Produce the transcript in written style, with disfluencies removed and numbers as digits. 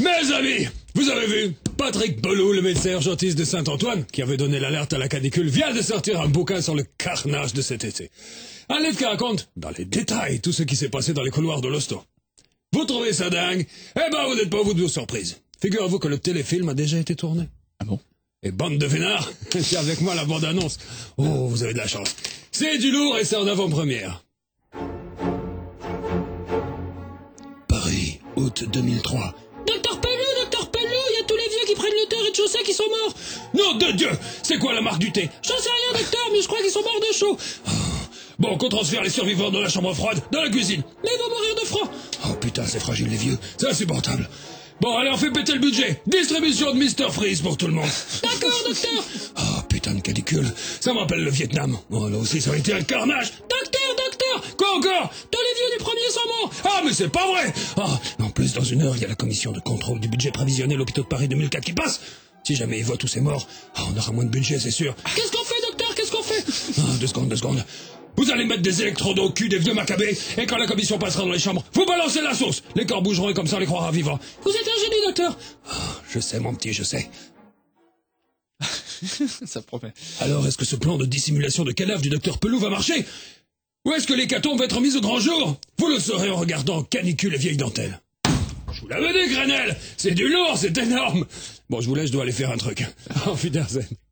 Mes amis, vous avez vu, Patrick Pelou, le médecin urgentiste de Saint-Antoine, qui avait donné l'alerte à la canicule, vient de sortir un bouquin sur le carnage de cet été. Un livre qui raconte, dans les détails, tout ce qui s'est passé dans les couloirs de l'hosto. Vous trouvez ça dingue? Eh ben, vous n'êtes pas au bout de vos surprises. Figurez-vous que le téléfilm a déjà été tourné. Ah bon? Et bande de vénards, c'est avec moi la bande-annonce. Oh, vous avez de la chance. C'est du lourd et c'est en avant-première. Paris, août 2003. Docteur Pelou, il y a tous les vieux qui prennent le thé au rez-de-chaussée qui sont morts. Nom de Dieu! C'est quoi la marque du thé? J'en sais rien, docteur, mais je crois qu'ils sont morts de chaud. Bon, qu'on transfère les survivants de la chambre froide dans la cuisine. Mais ils vont mourir de froid. Oh putain, c'est fragile les vieux, c'est insupportable. Bon, allez, on fait péter le budget. Distribution de Mr. Freeze pour tout le monde. D'accord, docteur. Oh putain de canicule, ça me rappelle le Vietnam. Oh là aussi, ça a été un carnage. Docteur. Quoi encore? Tous les vieux du premier sont morts. Ah, mais c'est pas vrai. En plus, dans une heure, il y a la commission de contrôle du budget prévisionnel l'hôpital de Paris 2004 qui passe. Si jamais ils voient tous ces morts, on aura moins de budget, c'est sûr. Qu'est-ce qu'on fait, docteur? Qu'est-ce qu'on fait? Deux secondes. Vous allez mettre des électrodes au cul des vieux macabées, et quand la commission passera dans les chambres, vous balancez la sauce. Les corps bougeront et comme ça on les croira vivants. Vous êtes un génie, docteur. Je sais, mon petit, je sais. Ça promet. Alors, est-ce que ce plan de dissimulation de cadavre du docteur Pelou va marcher? Ou est-ce que l'hécatombe va être mise au grand jour? Vous le saurez en regardant Canicule et Vieille Dentelle. Je vous l'avais dit, Grenelle, c'est du lourd, c'est énorme. Bon, je vous laisse, je dois aller faire un truc. Auf Wiedersehen.